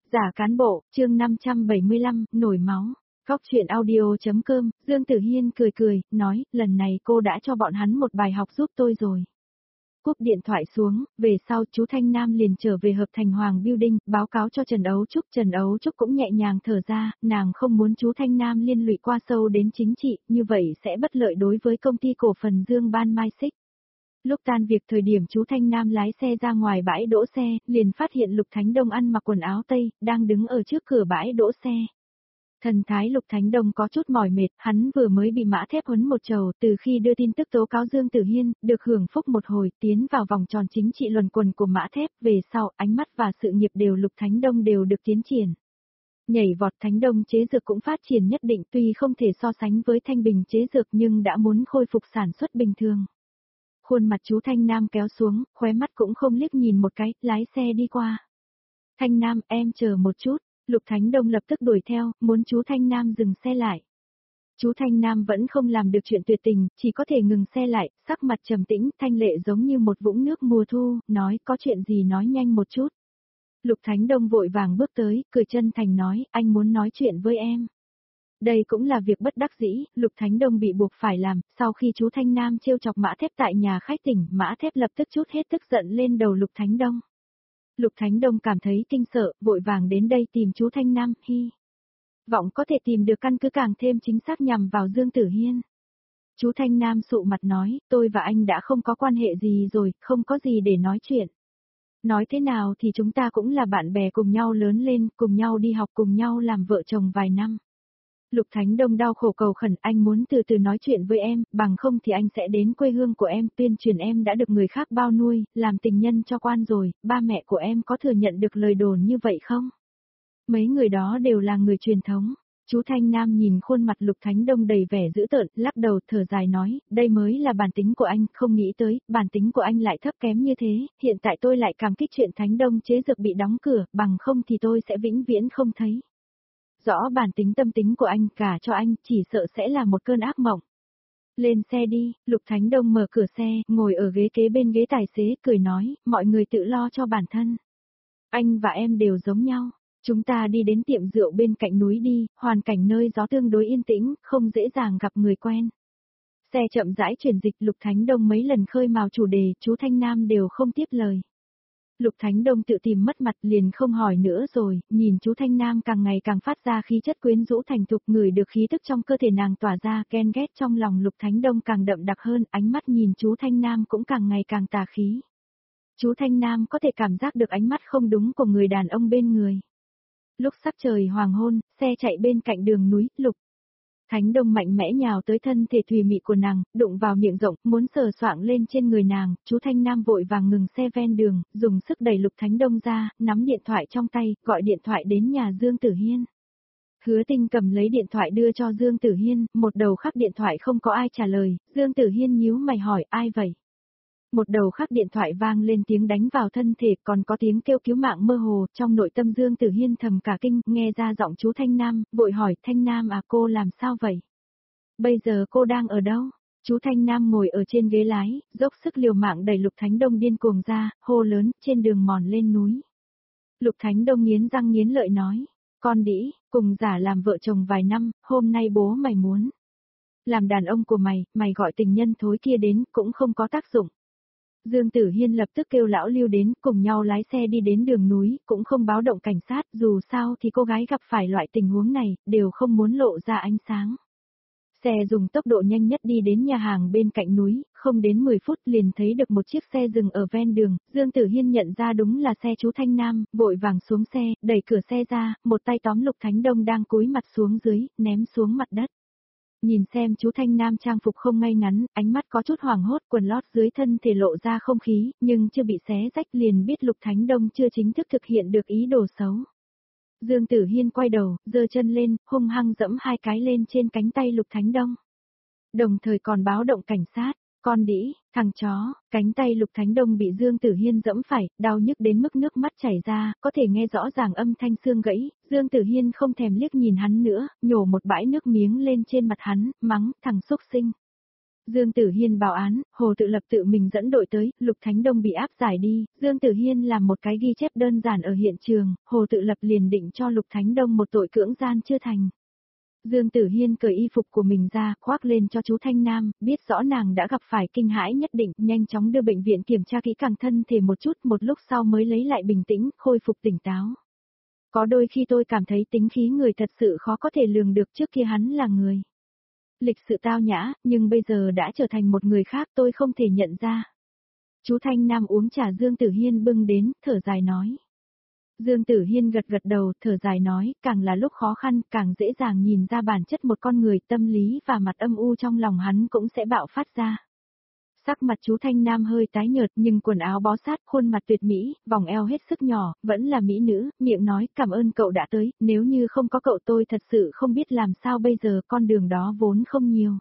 Giả cán bộ, chương 575, nổi máu. Góc chuyện audio.com, Dương Tử Hiên cười cười, nói, lần này cô đã cho bọn hắn một bài học giúp tôi rồi. Cúp điện thoại xuống, về sau chú Thanh Nam liền trở về Hợp Thành Hoàng Building, báo cáo cho Trần Ấu Trúc cũng nhẹ nhàng thở ra, nàng không muốn chú Thanh Nam liên lụy qua sâu đến chính trị, như vậy sẽ bất lợi đối với công ty cổ phần Dương Ban Mai Xích. Lúc tan việc thời điểm chú Thanh Nam lái xe ra ngoài bãi đỗ xe, liền phát hiện Lục Thánh Đông ăn mặc quần áo tây, đang đứng ở trước cửa bãi đỗ xe. Thần thái Lục Thánh Đông có chút mỏi mệt, hắn vừa mới bị mã thép huấn một trầu, từ khi đưa tin tức tố cáo Dương Tử Hiên, được hưởng phúc một hồi, tiến vào vòng tròn chính trị luẩn quẩn của mã thép, về sau, ánh mắt và sự nghiệp đều Lục Thánh Đông đều được tiến triển. Nhảy vọt Thánh Đông chế dược cũng phát triển nhất định, tuy không thể so sánh với Thanh Bình chế dược nhưng đã muốn khôi phục sản xuất bình thường. Khuôn mặt chú Thanh Nam kéo xuống, khóe mắt cũng không liếc nhìn một cái, lái xe đi qua. Thanh Nam, em chờ một chút. Lục Thánh Đông lập tức đuổi theo, muốn chú Thanh Nam dừng xe lại. Chú Thanh Nam vẫn không làm được chuyện tuyệt tình, chỉ có thể ngừng xe lại, sắc mặt trầm tĩnh, thanh lệ giống như một vũng nước mùa thu, nói có chuyện gì nói nhanh một chút. Lục Thánh Đông vội vàng bước tới, cười chân thành nói, anh muốn nói chuyện với em. Đây cũng là việc bất đắc dĩ, Lục Thánh Đông bị buộc phải làm, sau khi chú Thanh Nam trêu chọc mã thép tại nhà khách tỉnh, mã thép lập tức trút hết tức giận lên đầu Lục Thánh Đông. Lục Thánh Đông cảm thấy kinh sợ, vội vàng đến đây tìm chú Thanh Nam, hy vọng có thể tìm được căn cứ càng thêm chính xác nhằm vào Dương Tử Hiên. Chú Thanh Nam sụ mặt nói, tôi và anh đã không có quan hệ gì rồi, không có gì để nói chuyện. Nói thế nào thì chúng ta cũng là bạn bè cùng nhau lớn lên, cùng nhau đi học cùng nhau làm vợ chồng vài năm. Lục Thánh Đông đau khổ cầu khẩn, anh muốn từ từ nói chuyện với em, bằng không thì anh sẽ đến quê hương của em, tuyên truyền em đã được người khác bao nuôi, làm tình nhân cho quan rồi, ba mẹ của em có thừa nhận được lời đồn như vậy không? Mấy người đó đều là người truyền thống. Chú Thanh Nam nhìn khuôn mặt Lục Thánh Đông đầy vẻ dữ tợn, lắc đầu thở dài nói, đây mới là bản tính của anh, không nghĩ tới, bản tính của anh lại thấp kém như thế, hiện tại tôi lại cảm kích chuyện Thánh Đông chế dược bị đóng cửa, bằng không thì tôi sẽ vĩnh viễn không thấy. Rõ bản tính tâm tính của anh cả cho anh, chỉ sợ sẽ là một cơn ác mộng. Lên xe đi, Lục Thánh Đông mở cửa xe, ngồi ở ghế kế bên ghế tài xế, cười nói, mọi người tự lo cho bản thân. Anh và em đều giống nhau, chúng ta đi đến tiệm rượu bên cạnh núi đi, hoàn cảnh nơi gió tương đối yên tĩnh, không dễ dàng gặp người quen. Xe chậm rãi chuyển dịch, Lục Thánh Đông mấy lần khơi mào chủ đề, chú Thanh Nam đều không tiếp lời. Lục Thánh Đông tự tìm mất mặt liền không hỏi nữa rồi, nhìn chú Thanh Nam càng ngày càng phát ra khí chất quyến rũ thành thục, ngửi được khí tức trong cơ thể nàng tỏa ra, ghen ghét trong lòng Lục Thánh Đông càng đậm đặc hơn, ánh mắt nhìn chú Thanh Nam cũng càng ngày càng tà khí. Chú Thanh Nam có thể cảm giác được ánh mắt không đúng của người đàn ông bên người. Lúc sắc trời hoàng hôn, xe chạy bên cạnh đường núi, Lục Thánh Đông mạnh mẽ nhào tới thân thể thùy mị của nàng, đụng vào miệng rộng, muốn sờ soạng lên trên người nàng, chú Thanh Nam vội vàng ngừng xe ven đường, dùng sức đẩy Lục Thánh Đông ra, nắm điện thoại trong tay, gọi điện thoại đến nhà Dương Tử Hiên. Hứa Tinh cầm lấy điện thoại đưa cho Dương Tử Hiên, một đầu khác điện thoại không có ai trả lời, Dương Tử Hiên nhíu mày hỏi ai vậy? Một đầu khác điện thoại vang lên tiếng đánh vào thân thể, còn có tiếng kêu cứu mạng mơ hồ, trong nội tâm Dương Tử Hiên thầm cả kinh, nghe ra giọng chú Thanh Nam, vội hỏi, Thanh Nam à, cô làm sao vậy? Bây giờ cô đang ở đâu? Chú Thanh Nam ngồi ở trên ghế lái, dốc sức liều mạng đẩy Lục Thánh Đông điên cuồng ra, hô lớn, trên đường mòn lên núi. Lục Thánh Đông nghiến răng nghiến lợi nói, con đĩ, cùng giả làm vợ chồng vài năm, hôm nay bố mày muốn làm đàn ông của mày, mày gọi tình nhân thối kia đến, cũng không có tác dụng. Dương Tử Hiên lập tức kêu lão Lưu đến, cùng nhau lái xe đi đến đường núi, cũng không báo động cảnh sát, dù sao thì cô gái gặp phải loại tình huống này, đều không muốn lộ ra ánh sáng. Xe dùng tốc độ nhanh nhất đi đến nhà hàng bên cạnh núi, không đến 10 phút liền thấy được một chiếc xe dừng ở ven đường, Dương Tử Hiên nhận ra đúng là xe chú Thanh Nam, vội vàng xuống xe, đẩy cửa xe ra, một tay tóm Lục Thánh Đông đang cúi mặt xuống dưới, ném xuống mặt đất. Nhìn xem chú Thanh Nam trang phục không ngay ngắn, ánh mắt có chút hoảng hốt, quần lót dưới thân thể lộ ra không khí, nhưng chưa bị xé rách liền biết Lục Thánh Đông chưa chính thức thực hiện được ý đồ xấu. Dương Tử Hiên quay đầu, giơ chân lên, hung hăng dẫm hai cái lên trên cánh tay Lục Thánh Đông. Đồng thời còn báo động cảnh sát, con đĩ, thằng chó, cánh tay Lục Thánh Đông bị Dương Tử Hiên dẫm phải, đau nhức đến mức nước mắt chảy ra, có thể nghe rõ ràng âm thanh xương gãy, Dương Tử Hiên không thèm liếc nhìn hắn nữa, nhổ một bãi nước miếng lên trên mặt hắn, mắng, thằng xúc sinh. Dương Tử Hiên báo án, Hồ Tự Lập tự mình dẫn đội tới, Lục Thánh Đông bị áp giải đi, Dương Tử Hiên làm một cái ghi chép đơn giản ở hiện trường, Hồ Tự Lập liền định cho Lục Thánh Đông một tội cưỡng gian chưa thành. Dương Tử Hiên cởi y phục của mình ra, khoác lên cho chú Thanh Nam, biết rõ nàng đã gặp phải kinh hãi nhất định, nhanh chóng đưa bệnh viện kiểm tra kỹ càng thân thể một chút, một lúc sau mới lấy lại bình tĩnh, khôi phục tỉnh táo. Có đôi khi tôi cảm thấy tính khí người thật sự khó có thể lường được, trước kia hắn là người lịch sự tao nhã, nhưng bây giờ đã trở thành một người khác, tôi không thể nhận ra. Chú Thanh Nam uống trà Dương Tử Hiên bưng đến, thở dài nói. Dương Tử Hiên gật gật đầu, thở dài nói, càng là lúc khó khăn, càng dễ dàng nhìn ra bản chất một con người, tâm lý và mặt âm u trong lòng hắn cũng sẽ bạo phát ra. Sắc mặt chú Thanh Nam hơi tái nhợt nhưng quần áo bó sát, khuôn mặt tuyệt mỹ, vòng eo hết sức nhỏ, vẫn là mỹ nữ, miệng nói cảm ơn cậu đã tới, nếu như không có cậu tôi thật sự không biết làm sao bây giờ, con đường đó vốn không nhiều.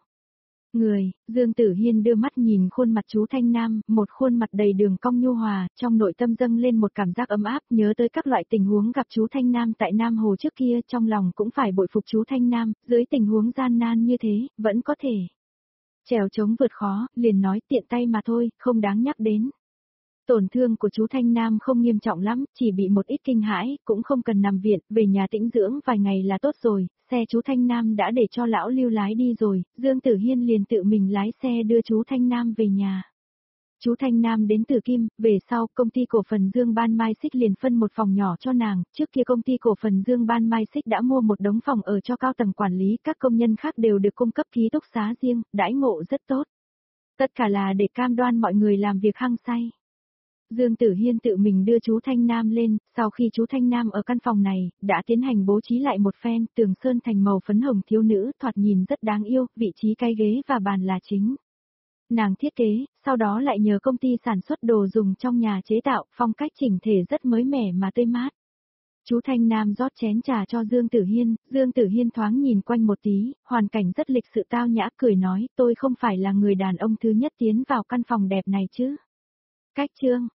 Dương Tử Hiên đưa mắt nhìn khuôn mặt chú Thanh Nam, một khuôn mặt đầy đường cong nhu hòa, trong nội tâm dâng lên một cảm giác ấm áp, nhớ tới các loại tình huống gặp chú Thanh Nam tại Nam Hồ trước kia, trong lòng cũng phải bội phục chú Thanh Nam, dưới tình huống gian nan như thế, vẫn có thể trèo chống vượt khó, liền nói tiện tay mà thôi, không đáng nhắc đến. Tổn thương của chú Thanh Nam không nghiêm trọng lắm, chỉ bị một ít kinh hãi, cũng không cần nằm viện, về nhà tĩnh dưỡng vài ngày là tốt rồi, xe chú Thanh Nam đã để cho lão Lưu lái đi rồi, Dương Tử Hiên liền tự mình lái xe đưa chú Thanh Nam về nhà. Chú Thanh Nam đến Tử Kim, về sau công ty cổ phần Dương Ban Mai Xích liền phân một phòng nhỏ cho nàng, trước kia công ty cổ phần Dương Ban Mai Xích đã mua một đống phòng ở cho cao tầng quản lý, các công nhân khác đều được cung cấp ký túc xá riêng, đãi ngộ rất tốt. Tất cả là để cam đoan mọi người làm việc hăng say. Dương Tử Hiên tự mình đưa chú Thanh Nam lên, sau khi chú Thanh Nam ở căn phòng này, đã tiến hành bố trí lại một phen, tường sơn thành màu phấn hồng thiếu nữ, thoạt nhìn rất đáng yêu, vị trí cái ghế và bàn là chính. Nàng thiết kế, sau đó lại nhờ công ty sản xuất đồ dùng trong nhà chế tạo, phong cách chỉnh thể rất mới mẻ mà tươi mát. Chú Thanh Nam rót chén trà cho Dương Tử Hiên thoáng nhìn quanh một tí, hoàn cảnh rất lịch sự tao nhã, cười nói, tôi không phải là người đàn ông thứ nhất tiến vào căn phòng đẹp này chứ. Cách chương